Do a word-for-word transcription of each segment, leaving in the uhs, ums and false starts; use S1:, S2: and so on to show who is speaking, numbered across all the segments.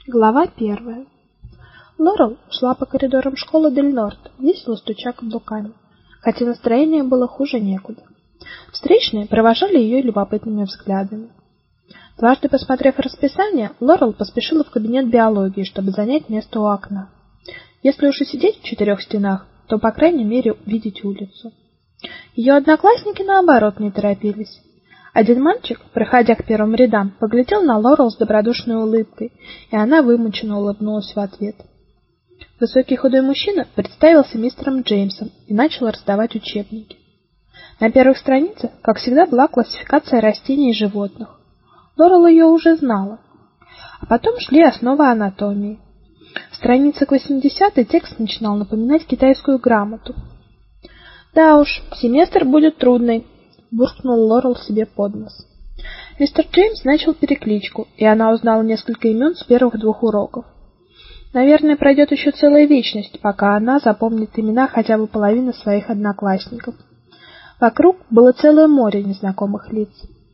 S1: Глава первая. Лорел шла по коридорам школы Дель Норд, весело стуча каблуками, хотя настроение было хуже некуда. Встречные провожали ее любопытными взглядами. Дважды посмотрев расписание, Лорел поспешила в кабинет биологии, чтобы занять место у окна. Если уж и сидеть в четырех стенах, то, по крайней мере, видеть улицу. Ее одноклассники, наоборот, не торопились. Один мальчик, проходя к первым рядам, поглядел на Лорел с добродушной улыбкой, и она вымученно улыбнулась в ответ. Высокий худой мужчина представился мистером Джеймсом и начал раздавать учебники. На первых страницах, как всегда, была классификация растений и животных. Лорел ее уже знала. А потом шли основы анатомии. Страница к восьмидесятой текст начинал напоминать китайскую грамоту. Да уж, семестр будет трудный, буркнул Лорел себе под нос. Мистер Джеймс начал перекличку, и она узнала несколько имен с первых двух уроков. Наверное, пройдет еще целая вечность, пока она запомнит имена хотя бы половины своих одноклассников. Вокруг было целое море незнакомых лиц.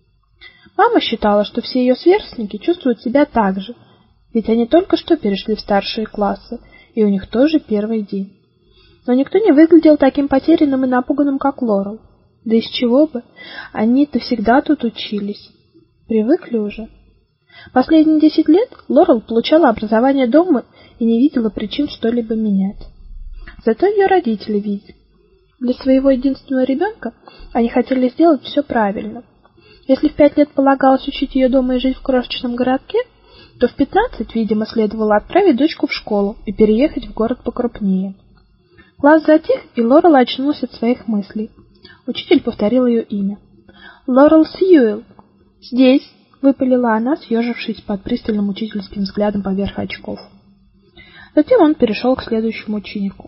S1: Мама считала, что все ее сверстники чувствуют себя так же, ведь они только что перешли в старшие классы, и у них тоже первый день. Но никто не выглядел таким потерянным и напуганным, как Лорел. Да из чего бы? Они-то всегда тут учились. Привыкли уже. Последние десять лет Лорел получала образование дома и не видела причин что-либо менять. Зато ее родители видели. Для своего единственного ребенка они хотели сделать все правильно. Если в пять лет полагалось учить ее дома и жить в крошечном городке, то в пятнадцать, видимо, следовало отправить дочку в школу и переехать в город покрупнее. Класс затих, и Лорел очнулась от своих мыслей. Учитель повторил ее имя. Лорел Сьюэлл. Здесь, выпалила она, съежившись под пристальным учительским взглядом поверх очков. Затем он перешел к следующему ученику.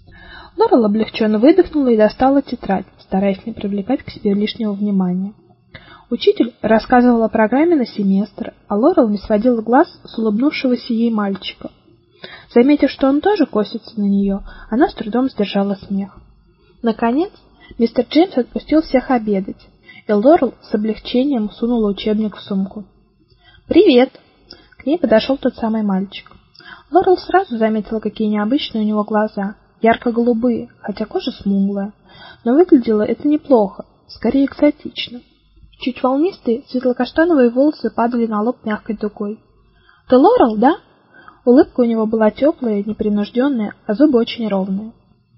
S1: Лорел облегченно выдохнула и достала тетрадь, стараясь не привлекать к себе лишнего внимания. Учитель рассказывал о программе на семестр, а Лорел не сводила глаз с улыбнувшегося ей мальчика. Заметив, что он тоже косится на нее, она с трудом сдержала смех. Наконец, мистер Джеймс отпустил всех обедать, и Лорел с облегчением сунула учебник в сумку. «Привет!» К ней подошел тот самый мальчик. Лорел сразу заметила, какие необычные у него глаза, ярко-голубые, хотя кожа смуглая. Но выглядело это неплохо, скорее экзотично. Чуть волнистые, светло-каштановые волосы падали на лоб мягкой дугой. «Ты Лорел, да?» Улыбка у него была теплая, непринужденная, а зубы очень ровные.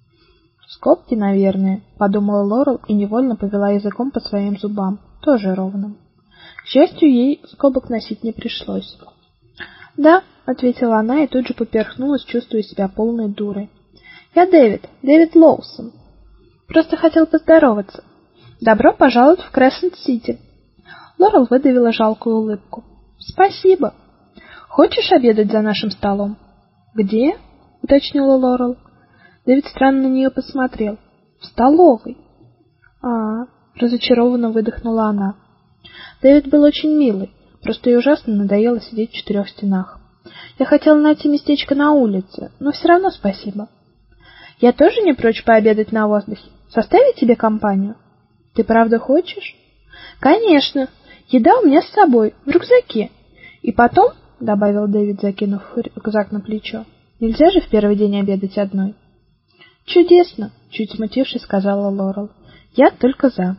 S1: «Скобки, наверное», — подумала Лорел и невольно повела языком по своим зубам, тоже ровным. К счастью, ей скобок носить не пришлось. «Да», — ответила она и тут же поперхнулась, чувствуя себя полной дурой. «Я Дэвид, Дэвид Лоусон. Просто хотел поздороваться. Добро пожаловать в Крессент-Сити». Лорел выдавила жалкую улыбку. «Спасибо. Хочешь обедать за нашим столом?» «Где?» — уточнила Лорел. Дэвид странно на нее посмотрел. «В столовой». «А-а», — разочарованно выдохнула она. Дэвид был очень милый, просто ей ужасно надоело сидеть в четырех стенах. «Я хотела найти местечко на улице, но все равно спасибо». «Я тоже не прочь пообедать на воздухе. Составить тебе компанию?» «Ты правда хочешь?» «Конечно. Еда у меня с собой, в рюкзаке. И потом...» — добавил Дэвид, закинув рюкзак на плечо. «Нельзя же в первый день обедать одной». «Чудесно», — чуть смутившись, сказала Лорел. «Я только за».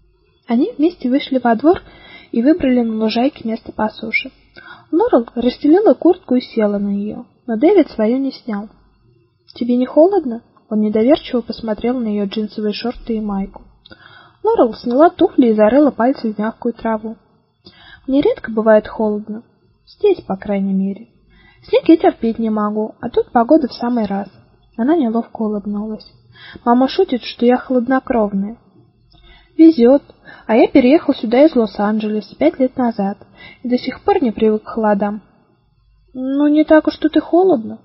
S1: Они вместе вышли во двор и выбрали на лужайке место по суше. Лорел расстелила куртку и села на нее, но Дэвид свою не снял. «Тебе не холодно?» Он недоверчиво посмотрел на ее джинсовые шорты и майку. Лорел сняла туфли и зарыла пальцы в мягкую траву. «Мне редко бывает холодно. Здесь, по крайней мере. Снег я терпеть не могу, а тут погода в самый раз». Она неловко улыбнулась. «Мама шутит, что я хладнокровная». «Везет. А я переехал сюда из Лос-Анджелеса пять лет назад и до сих пор не привык к холодам». «Ну, не так уж тут и холодно».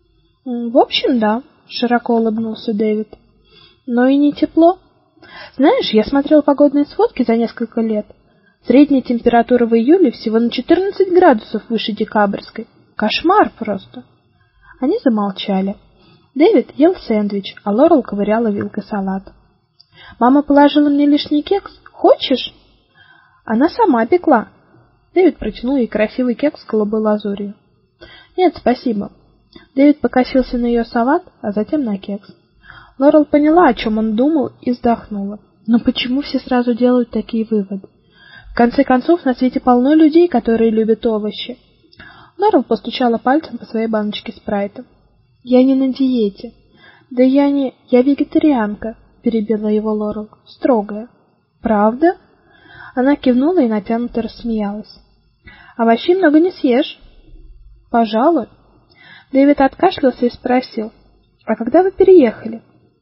S1: «В общем, да», — широко улыбнулся Дэвид. «Но и не тепло. Знаешь, я смотрел погодные сводки за несколько лет. Средняя температура в июле всего на четырнадцать градусов выше декабрьской. Кошмар просто». Они замолчали. Дэвид ел сэндвич, а Лорел ковыряла вилкой салат. «Мама положила мне лишний кекс. Хочешь?» «Она сама пекла». Дэвид протянул ей красивый кекс с голубой лазурью. Нет, спасибо. Дэвид покосился на ее салат, а затем на кекс. Лорел поняла, о чем он думал, и вздохнула. Но почему все сразу делают такие выводы? В конце концов, на свете полно людей, которые любят овощи. Лорел постучала пальцем по своей баночке спрайта. Я не на диете. Да я не... Я вегетарианка, перебила его Лорел. Строгая. Правда? Она кивнула и натянуто рассмеялась. Овощей много не съешь? Пожалуй. Дэвид откашлялся и спросил. А когда вы переехали?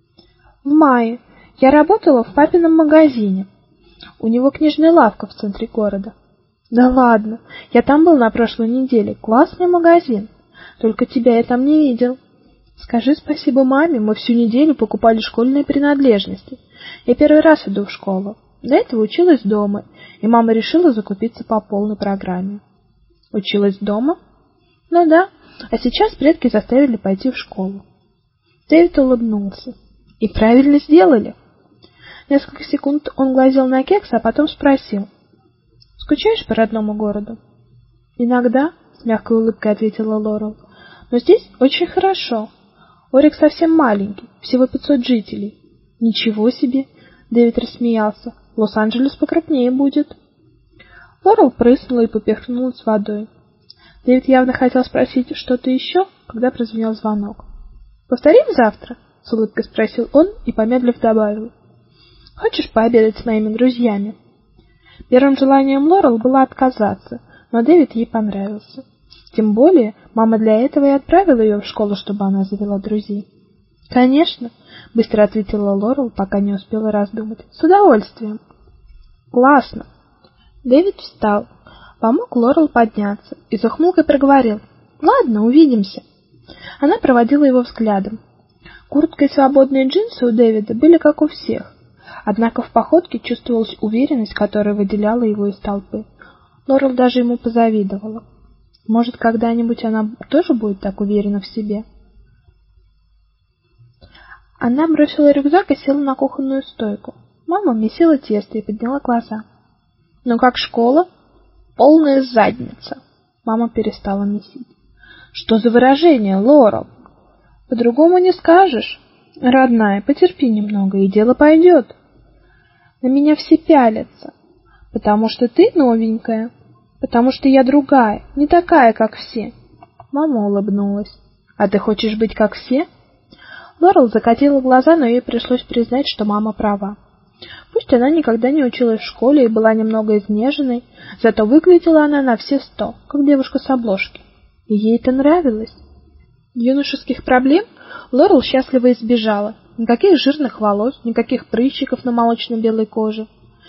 S1: В мае. Я работала в папином магазине. У него книжная лавка в центре города. Да ладно, я там был на прошлой неделе. Классный магазин. Только тебя я там не видел. Скажи спасибо маме, мы всю неделю покупали школьные принадлежности. Я первый раз иду в школу. До этого училась дома, и мама решила закупиться по полной программе. Училась дома? Ну да, а сейчас предки заставили пойти в школу. Дэвид улыбнулся. И правильно сделали. Несколько секунд он глазел на кекс, а потом спросил. Скучаешь по родному городу? Иногда, с мягкой улыбкой ответила Лорел. Но здесь очень хорошо. Орик совсем маленький, всего пятьсот жителей. Ничего себе, Дэвид рассмеялся. Лос-Анджелес покрупнее будет. Лорел прыснула и поперхнулась водой. Дэвид явно хотел спросить что-то еще, когда прозвенел звонок. Повторим завтра? С улыбкой спросил он и, помедлив, добавил. Хочешь пообедать с моими друзьями? Первым желанием Лорел было отказаться, но Дэвид ей понравился. Тем более, мама для этого и отправила ее в школу, чтобы она завела друзей. Конечно, быстро ответила Лорел, пока не успела раздумать. С удовольствием. Классно. Дэвид встал, помог Лорел подняться и с ухмылкой проговорил. Ладно, увидимся. Она проводила его взглядом. Куртка и свободные джинсы у Дэвида были как у всех. Однако в походке чувствовалась уверенность, которая выделяла его из толпы. Лорел даже ему позавидовала. Может, когда-нибудь она тоже будет так уверена в себе? Она бросила рюкзак и села на кухонную стойку. Мама месила тесто и подняла глаза. «Ну как школа?» «Полная задница». Мама перестала месить. «Что за выражение, Лорел?» «По-другому не скажешь. Родная, потерпи немного, и дело пойдет». «На меня все пялятся. Потому что ты новенькая. Потому что я другая, не такая, как все». Мама улыбнулась. «А ты хочешь быть как все?» Лорел закатила глаза, но ей пришлось признать, что мама права. Пусть она никогда не училась в школе и была немного изнеженной, зато выглядела она на все сто, как девушка с обложки. И ей это нравилось. Юношеских проблем Лорел счастливо избежала. Никаких жирных волос, никаких прыщиков на молочно-белой коже.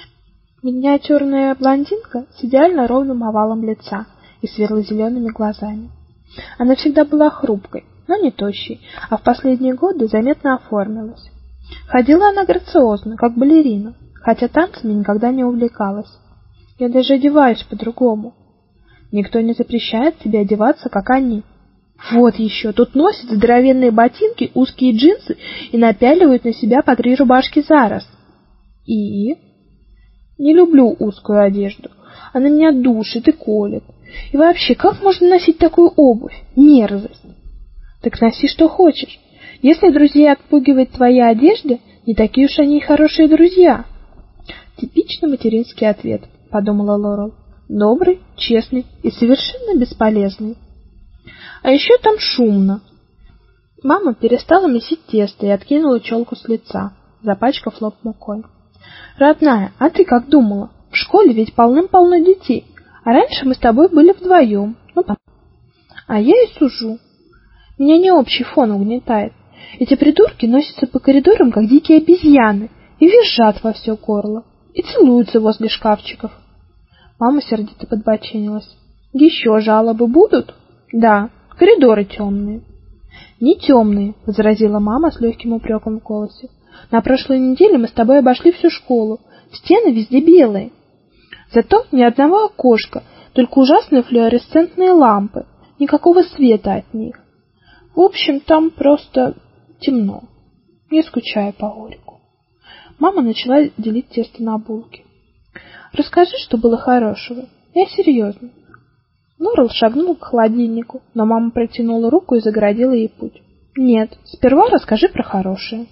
S1: Миниатюрная блондинка с идеально ровным овалом лица и светло-зелеными глазами. Она всегда была хрупкой, но не тощей, а в последние годы заметно оформилась. Ходила она грациозно, как балерина, хотя танцами никогда не увлекалась. Я даже одеваюсь по-другому. Никто не запрещает тебе одеваться, как они. Вот еще, тут носят здоровенные ботинки, узкие джинсы и напяливают на себя по три рубашки за раз. И? Не люблю узкую одежду. Она меня душит и колет. И вообще, как можно носить такую обувь? Мерзость. Так носи, что хочешь. Если друзей отпугивает твоя одежда, не такие уж они и хорошие друзья. Типичный материнский ответ, подумала Лорел. Добрый, честный и совершенно бесполезный. А еще там шумно. Мама перестала месить тесто и откинула челку с лица, запачкав лоб мукой. Родная, а ты как думала? В школе ведь полным-полно детей, а раньше мы с тобой были вдвоем. Ну, там. А я и сужу. Меня не общий фон угнетает. Эти придурки носятся по коридорам, как дикие обезьяны, и визжат во все горло, и целуются возле шкафчиков. Мама сердито подбоченилась. Еще жалобы будут? Да, коридоры темные. Не темные, возразила мама с легким упреком в голосе. На прошлой неделе мы с тобой обошли всю школу. Стены везде белые. Зато ни одного окошка, только ужасные флуоресцентные лампы. Никакого света от них. В общем, там просто темно. Не скучаю по Орику. Мама начала делить тесто на булки. Расскажи, что было хорошего. Я серьезно. Лорел шагнула к холодильнику, но мама протянула руку и загородила ей путь. «Нет, сперва расскажи про хорошее».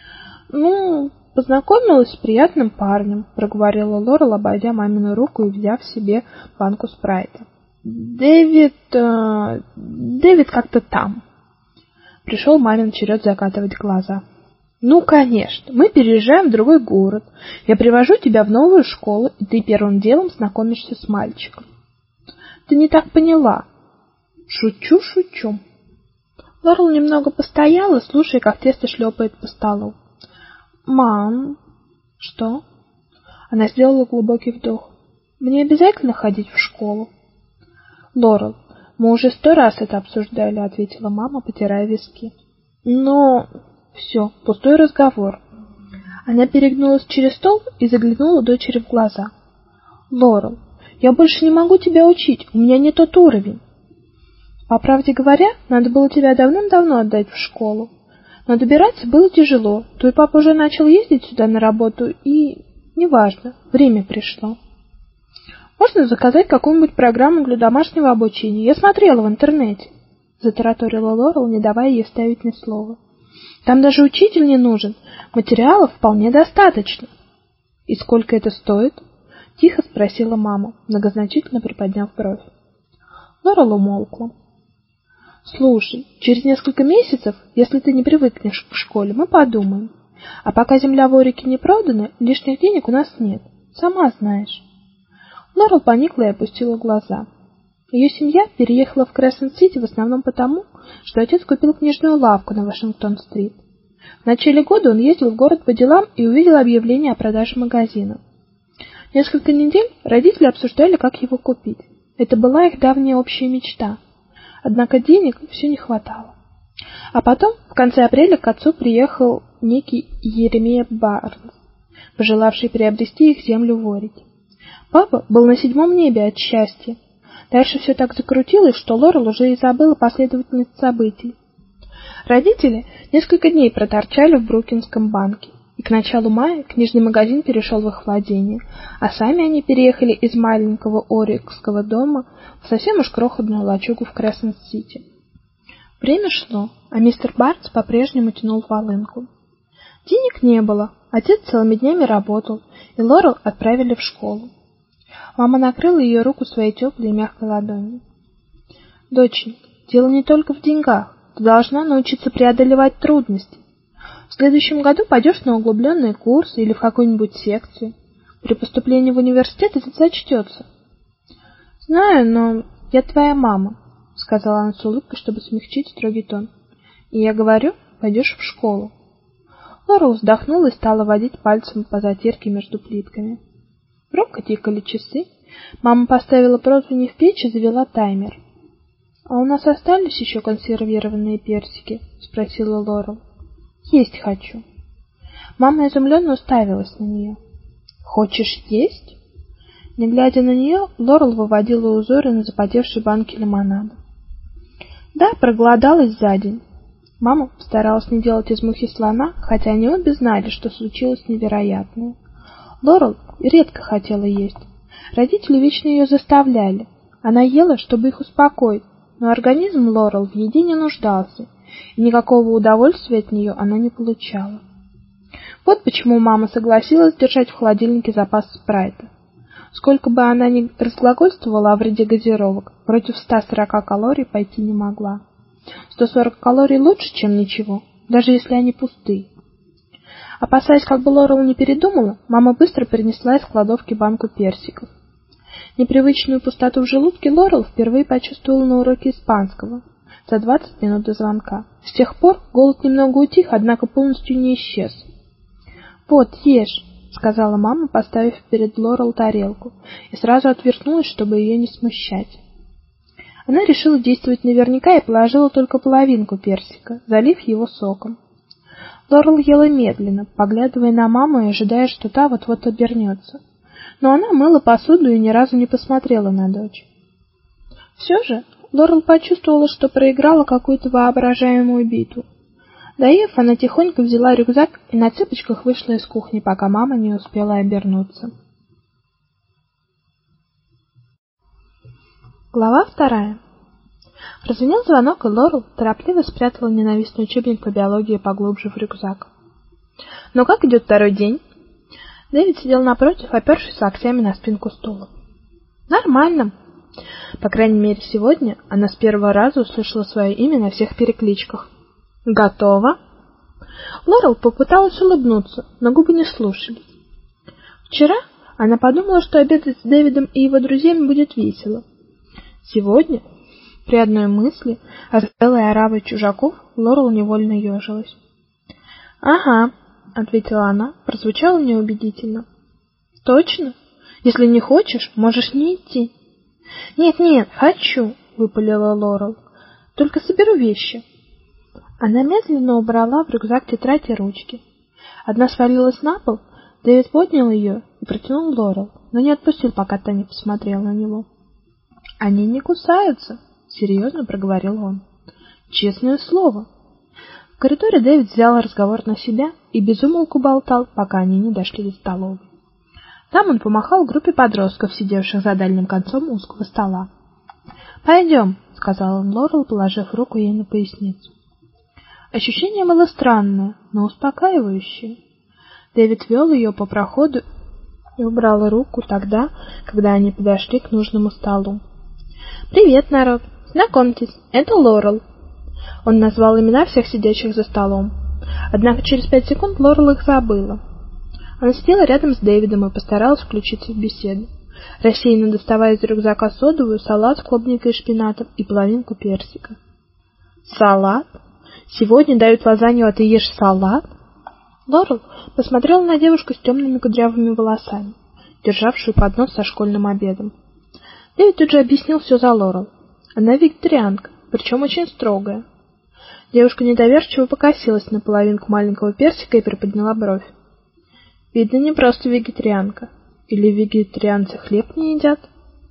S1: «Ну, познакомилась с приятным парнем», — проговорила Лорел, обойдя мамину руку и взяв себе банку спрайта. «Дэвид... Э, Дэвид как-то там». Пришел мамин черед закатывать глаза. «Ну, конечно, мы переезжаем в другой город. Я привожу тебя в новую школу, и ты первым делом знакомишься с мальчиком». «Ты не так поняла». «Шучу, шучу». Лорел немного постояла, слушая, как тесто шлепает по столу. «Мам...» «Что?» Она сделала глубокий вдох. «Мне обязательно ходить в школу?» «Лорел, мы уже сто раз это обсуждали», — ответила мама, потирая виски. «Но...» «Все, пустой разговор». Она перегнулась через стол и заглянула дочери в глаза. «Лорел, я больше не могу тебя учить, у меня не тот уровень». «По правде говоря, надо было тебя давным-давно отдать в школу. Но добираться было тяжело. Твой папа уже начал ездить сюда на работу, и... неважно, время пришло. Можно заказать какую-нибудь программу для домашнего обучения. Я смотрела в интернете», — затараторила Лорел, не давая ей вставить ни слова. «Там даже учитель не нужен. Материалов вполне достаточно». «И сколько это стоит?» — тихо спросила мама, многозначительно приподняв бровь. Лорел умолкла. «Слушай, через несколько месяцев, если ты не привыкнешь к школе, мы подумаем. А пока земля в Орике не продана, лишних денег у нас нет. Сама знаешь». Лорел поникла и опустила глаза. Ее семья переехала в Крессент-Сити в основном потому, что отец купил книжную лавку на Вашингтон-стрит. В начале года он ездил в город по делам и увидел объявление о продаже магазина. Несколько недель родители обсуждали, как его купить. Это была их давняя общая мечта. Однако денег все не хватало. А потом, в конце апреля, к отцу приехал некий Еремия Барнс, пожелавший приобрести их землю в Орике. Папа был на седьмом небе от счастья. Дальше все так закрутилось, что Лорел уже и забыла последовательность событий. Родители несколько дней проторчали в Брукинском банке, и к началу мая книжный магазин перешел в их владение, а сами они переехали из маленького орикского дома в совсем уж крохотную лачугу в Крессент-Сити. Время шло, а мистер Барнс по-прежнему тянул волынку. Денег не было, отец целыми днями работал, и Лорел отправили в школу. Мама накрыла ее руку своей теплой и мягкой ладонью. «Доченька, дело не только в деньгах. Ты должна научиться преодолевать трудности. В следующем году пойдешь на углубленные курсы или в какую-нибудь секцию. При поступлении в университет это зачтется». «Знаю, но я твоя мама», — сказала она с улыбкой, чтобы смягчить строгий тон. «И я говорю, пойдешь в школу». Лорел вздохнула и стала водить пальцем по затирке между плитками. Громко тикали часы. Мама поставила противень в печь и завела таймер. «А у нас остались еще консервированные персики?» — спросила Лорел. «Есть хочу». Мама изумленно уставилась на нее. «Хочешь есть?» Не глядя на нее, Лорел выводила узоры на запотевшей банке лимонада. «Да, проголодалась за день». Мама постаралась не делать из мухи слона, хотя они обе знали, что случилось невероятное. Лорел редко хотела есть. Родители вечно ее заставляли. Она ела, чтобы их успокоить, но организм Лорел в еде не нуждался, и никакого удовольствия от нее она не получала. Вот почему мама согласилась держать в холодильнике запас спрайта. Сколько бы она ни разглагольствовала о вреде газировок, против ста сорока калорий пойти не могла. сто сорок калорий лучше, чем ничего, даже если они пустые. Опасаясь, как бы Лорел не передумала, мама быстро принесла из кладовки банку персиков. Непривычную пустоту в желудке Лорел впервые почувствовала на уроке испанского за двадцать минут до звонка. С тех пор голод немного утих, однако полностью не исчез. «Вот, ешь», — сказала мама, поставив перед Лорел тарелку, и сразу отвернулась, чтобы ее не смущать. Она решила действовать наверняка и положила только половинку персика, залив его соком. Лорел ела медленно, поглядывая на маму и ожидая, что та вот-вот обернется. Но она мыла посуду и ни разу не посмотрела на дочь. Все же Лорел почувствовала, что проиграла какую-то воображаемую битву. Доев, она тихонько взяла рюкзак и на цыпочках вышла из кухни, пока мама не успела обернуться. Глава вторая. Прозвенел звонок, и Лорел торопливо спрятала ненавистный учебник по биологии поглубже в рюкзак. «Ну как идет второй день?» Дэвид сидел напротив, опершись локтями на спинку стула. «Нормально. По крайней мере, сегодня она с первого раза услышала свое имя на всех перекличках. Готово?» Лорел попыталась улыбнуться, но губы не слушались. Вчера она подумала, что обедать с Дэвидом и его друзьями будет весело. Сегодня, при одной мысли о целой ораве чужаков, Лорел невольно ежилась. «Ага», — ответила она, прозвучало неубедительно. «Точно? Если не хочешь, можешь не идти». «Нет-нет, хочу», — выпалила Лорел. «Только соберу вещи». Она медленно убрала в рюкзак тетрадь и ручки. Одна свалилась на пол, Дэвид поднял ее и протянул Лорел, но не отпустил, пока та не посмотрела на него. «Они не кусаются», — серьезно проговорил он. «Честное слово». В коридоре Дэвид взял разговор на себя и без умолку болтал, пока они не дошли до столовой. Там он помахал группе подростков, сидевших за дальним концом узкого стола. «Пойдем», — сказал он Лорел, положив руку ей на поясницу. Ощущение было странное, но успокаивающее. Дэвид вел ее по проходу и убрал руку тогда, когда они подошли к нужному столу. «Привет, народ! Знакомьтесь, это Лорел». Он назвал имена всех сидящих за столом. Однако через пять секунд Лорел их забыла. Она сидела рядом с Дэвидом и постаралась включиться в беседу, рассеянно доставая из рюкзака содовую, салат с клубникой и шпинатом и половинку персика. «Салат? Сегодня дают лазанью, а ты ешь салат?» Лорел посмотрела на девушку с темными кудрявыми волосами, державшую поднос со школьным обедом. Дэвид тут же объяснил все за Лорел. Она вегетарианка, причем очень строгая. Девушка недоверчиво покосилась на половинку маленького персика и приподняла бровь. «Видно, не просто вегетарианка. Или вегетарианцы хлеб не едят?»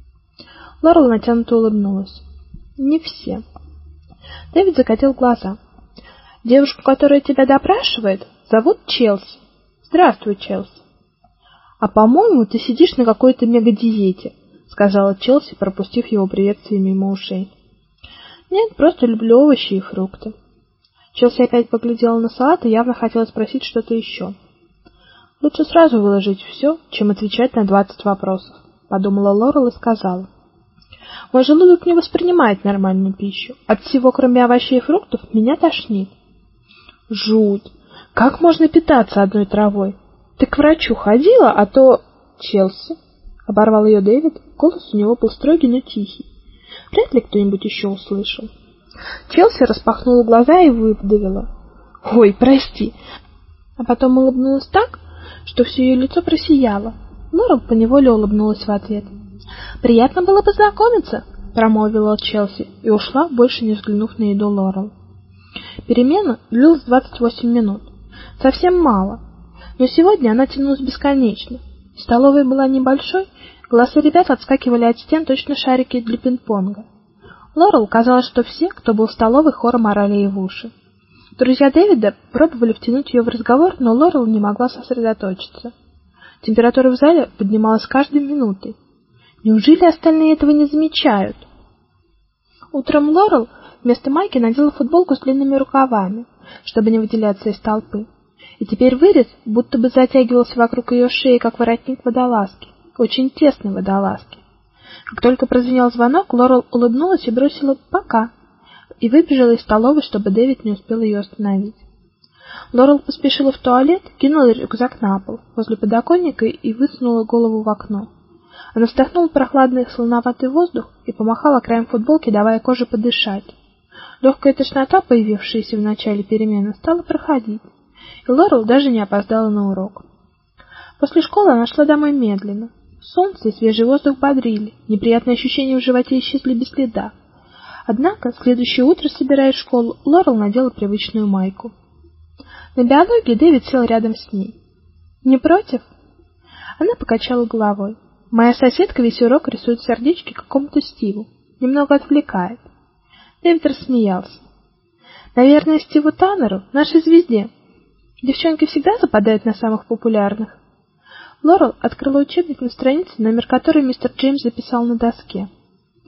S1: Лорел натянуто улыбнулась. «Не все». Дэвид закатил глаза. «Девушку, которая тебя допрашивает, зовут Челси. Здравствуй, Челси». «А, по-моему, ты сидишь на какой-то мегадиете», — сказала Челси, пропустив его приветствие мимо ушей. «Нет, просто люблю овощи и фрукты». Челси опять поглядела на салат и явно хотела спросить что-то еще. «Лучше сразу выложить все, чем отвечать на двадцать вопросов», — подумала Лорел и сказала. «Мой желудок не воспринимает нормальную пищу. От всего, кроме овощей и фруктов, меня тошнит». «Жуть! Как можно питаться одной травой? Ты к врачу ходила, а то...» «Челси», — оборвал ее Дэвид, голос у него был строгий, но тихий. Вряд ли кто-нибудь еще услышал. Челси распахнула глаза и выдавила: «Ой, прости!» А потом улыбнулась так, что все ее лицо просияло. Лорел поневоле улыбнулась в ответ. «Приятно было познакомиться», — промолвила Челси и ушла, больше не взглянув на еду Лорел. Перемена длилась двадцать восемь минут. Совсем мало. Но сегодня она тянулась бесконечно. Столовая была небольшой, голоса ребят отскакивали от стен точно шарики для пинг-понга. Лорел казалось, что все, кто был в столовой, хором орали ей в уши. Друзья Дэвида пробовали втянуть ее в разговор, но Лорел не могла сосредоточиться. Температура в зале поднималась с каждой минутой. Неужели остальные этого не замечают? Утром Лорел вместо майки надела футболку с длинными рукавами, чтобы не выделяться из толпы. И теперь вырез будто бы затягивался вокруг ее шеи, как воротник водолазки, очень тесной водолазки. Как только прозвенел звонок, Лорел улыбнулась и бросила «пока» и выбежала из столовой, чтобы Дэвид не успел ее остановить. Лорел поспешила в туалет, кинула рюкзак на пол возле подоконника и высунула голову в окно. Она вдохнула прохладный солоноватый воздух и помахала краем футболки, давая коже подышать. Легкая тошнота, появившаяся в начале перемены, стала проходить, и Лорел даже не опоздала на урок. После школы она шла домой медленно. Солнце и свежий воздух бодрили, неприятные ощущения в животе исчезли без следа. Однако, следующее утро, собираясь в школу, Лорел надела привычную майку. На биологии Дэвид сел рядом с ней. «Не против?» Она покачала головой. «Моя соседка весь урок рисует сердечки какому-то Стиву. Немного отвлекает». Дэвид рассмеялся. «Наверное, Стиву Таннеру, нашей звезде. Девчонки всегда западают на самых популярных». Лорел открыла учебник на странице, номер которой мистер Джеймс записал на доске.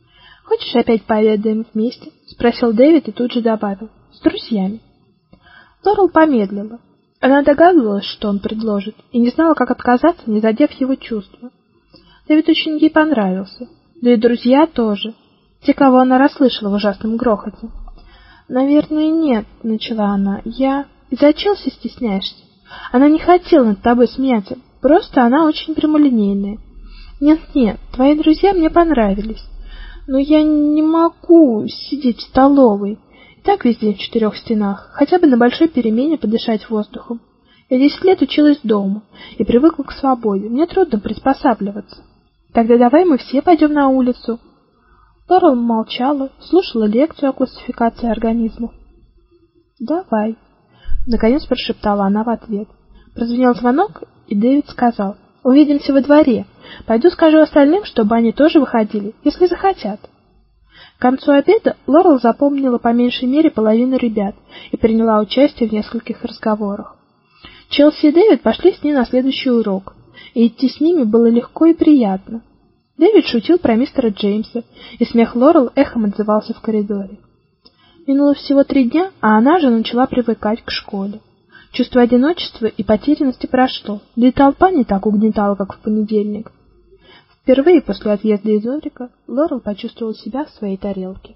S1: Хочешь, опять пообедаем вместе? Спросил Дэвид и тут же добавил: с друзьями. Лорел помедлила. Она догадывалась, что он предложит, и не знала, как отказаться, не задев его чувства. Дэвид очень ей понравился, да и друзья тоже, те, кого она расслышала в ужасном грохоте. «Наверное, нет», — начала она. «Я... Из-за Челси стесняешься? Она не хотела над тобой смеяться, просто она очень прямолинейная. Нет-нет, твои друзья мне понравились, но я не могу сидеть в столовой. И так везде в четырех стенах, хотя бы на большой перемене подышать воздухом. Я десять лет училась дома и привыкла к свободе. Мне трудно приспосабливаться. Тогда давай мы все пойдем на улицу». Лорел молчала, слушала лекцию о классификации организмов. «Давай», — наконец прошептала она в ответ. Прозвенел звонок, и Дэвид сказал: «Увидимся во дворе. Пойду скажу остальным, чтобы они тоже выходили, если захотят». К концу обеда Лорел запомнила по меньшей мере половину ребят и приняла участие в нескольких разговорах. Челси и Дэвид пошли с ней на следующий урок, и идти с ними было легко и приятно. Дэвид шутил про мистера Джеймса, и смех Лорел эхом отзывался в коридоре. Минуло всего три дня, а она же начала привыкать к школе. Чувство одиночества и потерянности прошло, да и толпа не так угнетала, как в понедельник. Впервые после отъезда из Орика Лорел почувствовала себя в своей тарелке.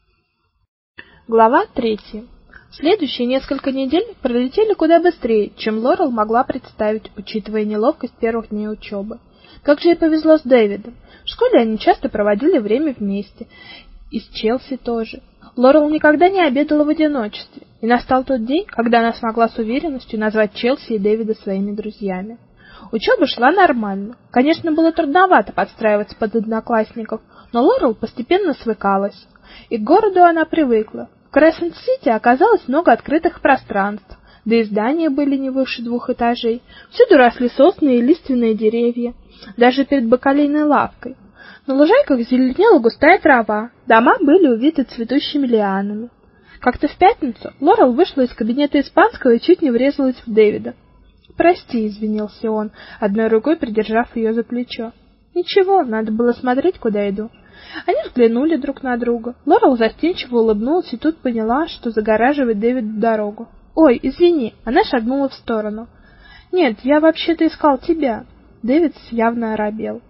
S1: Глава третья. Следующие несколько недель пролетели куда быстрее, чем Лорел могла представить, учитывая неловкость первых дней учебы. Как же ей повезло с Дэвидом. В школе они часто проводили время вместе, и с Челси тоже. Лорел никогда не обедала в одиночестве, и настал тот день, когда она смогла с уверенностью назвать Челси и Дэвида своими друзьями. Учеба шла нормально. Конечно, было трудновато подстраиваться под одноклассников, но Лорел постепенно свыкалась, и к городу она привыкла. В Крессент-Сити оказалось много открытых пространств, да и здания были не выше двух этажей. Всюду росли сосны и лиственные деревья, даже перед бакалейной лавкой. На лужайках зеленела густая трава, дома были увиты цветущими лианами. Как-то в пятницу Лорел вышла из кабинета испанского и чуть не врезалась в Дэвида. «Прости», — извинился он, одной рукой придержав ее за плечо. «Ничего, надо было смотреть, куда иду». Они взглянули друг на друга. Лорел застенчиво улыбнулась и тут поняла, что загораживает Дэвиду дорогу. «Ой, извини», — она шагнула в сторону. «Нет, я вообще-то искал тебя». Дэвид явно оробел.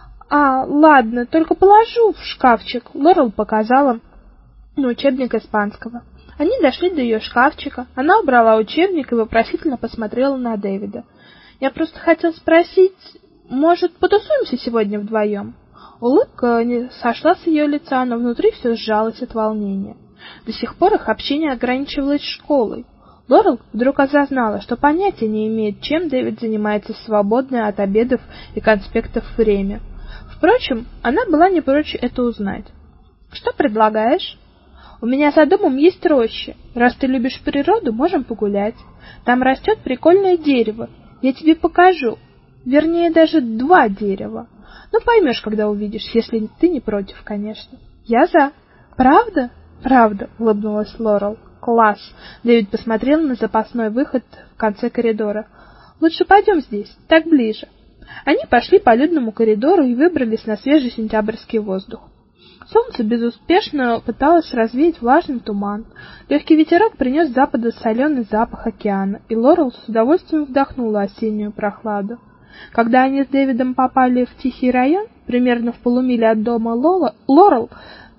S1: «А, ладно, только положу в шкафчик», — Лорел показала на учебник испанского. Они дошли до ее шкафчика, она убрала учебник и вопросительно посмотрела на Дэвида. «Я просто хотел спросить, может, потусуемся сегодня вдвоем?» Улыбка не сошла с ее лица, но внутри все сжалось от волнения. До сих пор их общение ограничивалось школой. Лорел вдруг осознала, что понятия не имеет, чем Дэвид занимается в свободное от обедов и конспектов время. Впрочем, она была не прочь это узнать. «Что предлагаешь?» «У меня за домом есть роща. Раз ты любишь природу, можем погулять. Там растет прикольное дерево. Я тебе покажу. Вернее, даже два дерева. Ну, поймешь, когда увидишь, если ты не против, конечно». «Я за». «Правда?» «Правда», — улыбнулась Лорел. «Класс!» — Дэвид посмотрел на запасной выход в конце коридора. «Лучше пойдем здесь, так ближе». Они пошли по людному коридору и выбрались на свежий сентябрьский воздух. Солнце безуспешно пыталось развеять влажный туман. Легкий ветерок принес с запада соленый запах океана, и Лорел с удовольствием вдохнула осеннюю прохладу. Когда они с Дэвидом попали в тихий район, примерно в полумиле от дома Лола, Лорел: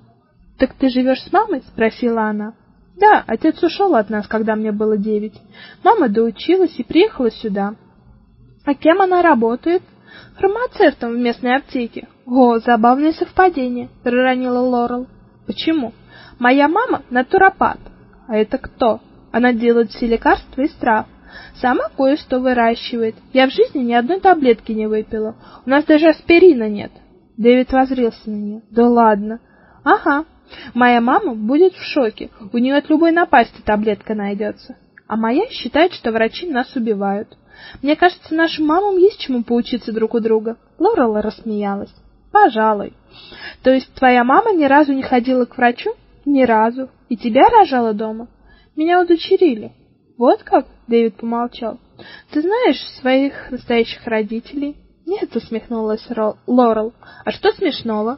S1: «Так ты живешь с мамой?» — спросила она. «Да, отец ушел от нас, когда мне было девять. Мама доучилась и приехала сюда». «А кем она работает?» «Фармацевтом в местной аптеке». «О, забавное совпадение», — проронила Лорел. «Почему?» «Моя мама натуропат». «А это кто?» «Она делает все лекарства из трав. Сама кое-что выращивает. Я в жизни ни одной таблетки не выпила. У нас даже аспирина нет». Дэвид воззрелся на нее. «Да ладно». «Ага. Моя мама будет в шоке. У нее от любой напасти таблетка найдется. А моя считает, что врачи нас убивают. Мне кажется, нашим мамам есть чему поучиться друг у друга». Лорел рассмеялась. «Пожалуй. То есть твоя мама ни разу не ходила к врачу?» «Ни разу. И тебя рожала дома?» «Меня удочерили». «Вот как?» — Дэвид помолчал. «Ты знаешь своих настоящих родителей?» «Нет», — усмехнулась Лорел. «А что смешного?»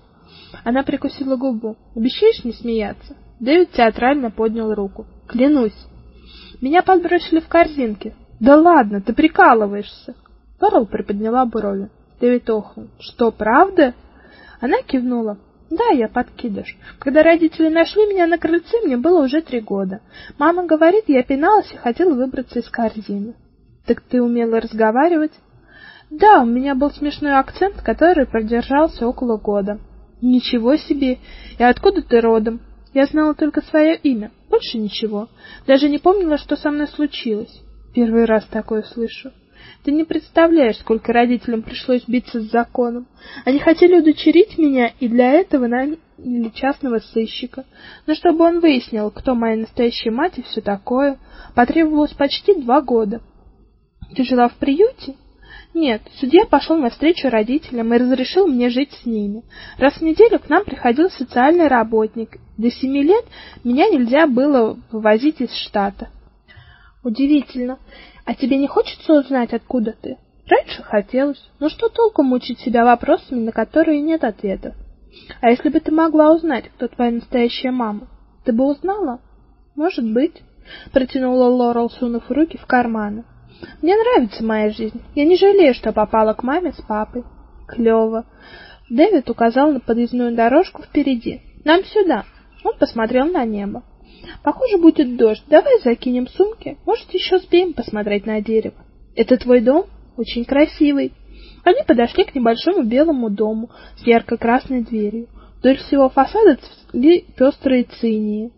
S1: Она прикусила губу. Обещаешь не смеяться? Дэвид театрально поднял руку. Клянусь. Меня подбросили в корзинке. Да ладно, ты прикалываешься. Лорел приподняла брови. Дэвид охнул. Что, правда? Она кивнула. Да, я подкидыш. Когда родители нашли меня на крыльце, мне было уже три года. Мама говорит, я пиналась и хотела выбраться из корзины. Так ты умела разговаривать? Да, у меня был смешной акцент, который продержался около года. Ничего себе! И откуда ты родом? Я знала только свое имя, больше ничего. Даже не помнила, что со мной случилось. Первый раз такое слышу. Ты не представляешь, сколько родителям пришлось биться с законом. Они хотели удочерить меня, и для этого наняли частного сыщика. Но чтобы он выяснил, кто моя настоящая мать и все такое, потребовалось почти два года. Ты жила в приюте? Нет, судья пошел навстречу родителям и разрешил мне жить с ними. Раз в неделю к нам приходил социальный работник. До семи лет меня нельзя было вывозить из штата. Удивительно. А тебе не хочется узнать, откуда ты? Раньше хотелось, но что толку мучить себя вопросами, на которые нет ответов? А если бы ты могла узнать, кто твоя настоящая мама, ты бы узнала? Может быть, протянула Лорел, сунув руки в карманы. Мне нравится моя жизнь. Я не жалею, что попала к маме с папой. Клево. Дэвид указал на подъездную дорожку впереди. Нам сюда. Он посмотрел на небо. Похоже, будет дождь. Давай закинем сумки. Может, еще успеем посмотреть на дерево. Это твой дом? Очень красивый. Они подошли к небольшому белому дому с ярко-красной дверью. Вдоль всего фасада цвели пестрые цинии.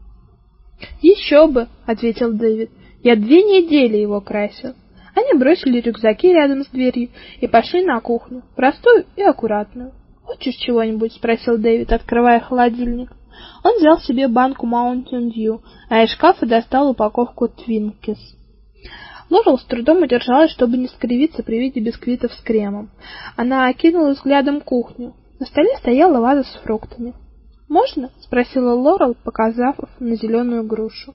S1: Еще бы, ответил Дэвид. Я две недели его красил. Они бросили рюкзаки рядом с дверью и пошли на кухню, простую и аккуратную. Хочешь чего-нибудь? Спросил Дэвид, открывая холодильник. Он взял себе банку Mountain Dew, а из шкафа достал упаковку Twinkies. Лорел с трудом удержалась, чтобы не скривиться при виде бисквитов с кремом. Она окинула взглядом кухню. На столе стояла ваза с фруктами. «Можно?» — спросила Лорел, показав на зеленую грушу.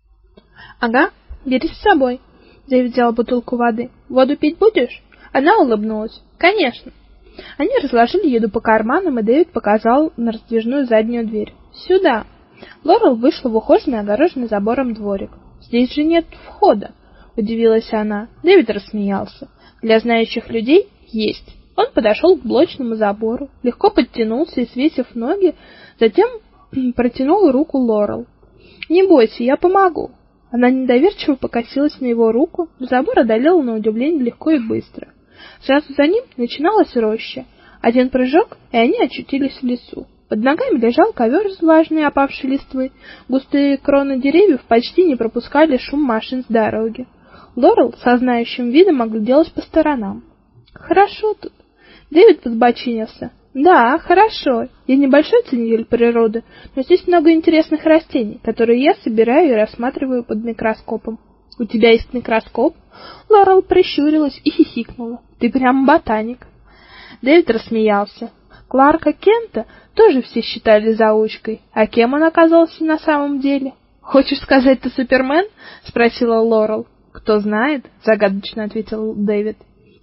S1: «Ага, бери с собой». Дэвид взял бутылку воды. «Воду пить будешь?» Она улыбнулась. «Конечно». Они разложили еду по карманам, и Дэвид показал на раздвижную заднюю дверь. «Сюда». Лорел вышла в ухоженный, огороженный забором дворик. «Здесь же нет входа», — удивилась она. Дэвид рассмеялся. «Для знающих людей есть». Он подошел к блочному забору, легко подтянулся и, свесив ноги, затем протянул руку Лорел. «Не бойся, я помогу». Она недоверчиво покосилась на его руку, но забор одолел на удивление легко и быстро. Сразу за ним начиналась роща. Один прыжок, и они очутились в лесу. Под ногами лежал ковер из влажной опавшей листвы. Густые кроны деревьев почти не пропускали шум машин с дороги. Лорел со знающим видом огляделась по сторонам. «Хорошо тут». Дэвид подбочинился. «Да, хорошо. Я небольшой ценитель природы, но здесь много интересных растений, которые я собираю и рассматриваю под микроскопом». «У тебя есть микроскоп?» Лорел прищурилась и хихикнула. «Ты прям ботаник». Дэвид рассмеялся. Кларка Кента тоже все считали заучкой. А кем он оказался на самом деле? «Хочешь сказать, ты Супермен?» — спросила Лорел. «Кто знает?» — загадочно ответил Дэвид.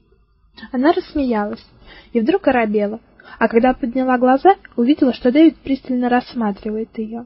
S1: Она рассмеялась и вдруг оробела, а когда подняла глаза, увидела, что Дэвид пристально рассматривает ее.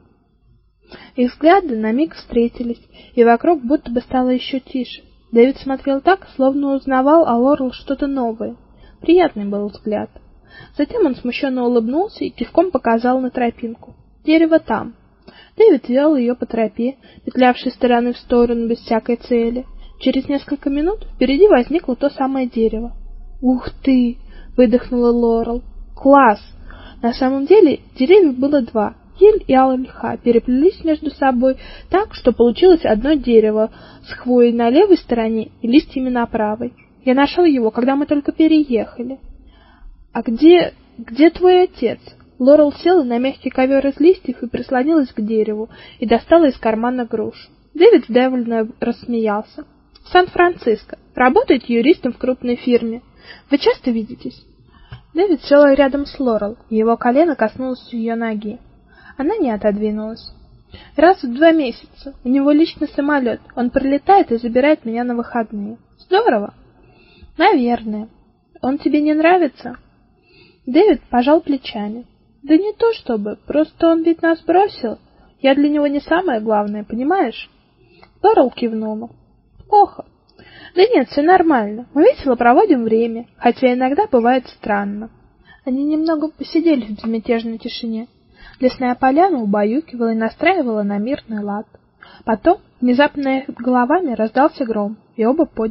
S1: Их взгляды на миг встретились, и вокруг будто бы стало еще тише. Дэвид смотрел так, словно узнавал о Лорел что-то новое. Приятный был взгляд. Затем он смущенно улыбнулся и кивком показал на тропинку. «Дерево там». Дэвид вел ее по тропе, петлявшей из стороны в сторону без всякой цели. Через несколько минут впереди возникло то самое дерево. «Ух ты!» — выдохнула Лорел. «Класс!» На самом деле деревьев было два. Ель и ольха переплелись между собой так, что получилось одно дерево с хвоей на левой стороне и листьями на правой. Я нашел его, когда мы только переехали. «А где... где твой отец?» Лорел села на мягкий ковер из листьев и прислонилась к дереву и достала из кармана грушу. Дэвид довольно рассмеялся. «В Сан-Франциско. Работает юристом в крупной фирме. Вы часто видитесь?» Дэвид сел рядом с Лорел, и его колено коснулось ее ноги. Она не отодвинулась. «Раз в два месяца. У него личный самолет. Он прилетает и забирает меня на выходные. Здорово?» «Наверное. Он тебе не нравится?» Дэвид пожал плечами. Да не то чтобы, просто он ведь нас бросил. Я для него не самое главное, понимаешь? Лорел кивнула. Плохо. Да нет, все нормально. Мы весело проводим время, хотя иногда бывает странно. Они немного посидели в безмятежной тишине. Лесная поляна убаюкивала и настраивала на мирный лад. Потом внезапно над их головами раздался гром, и оба подняли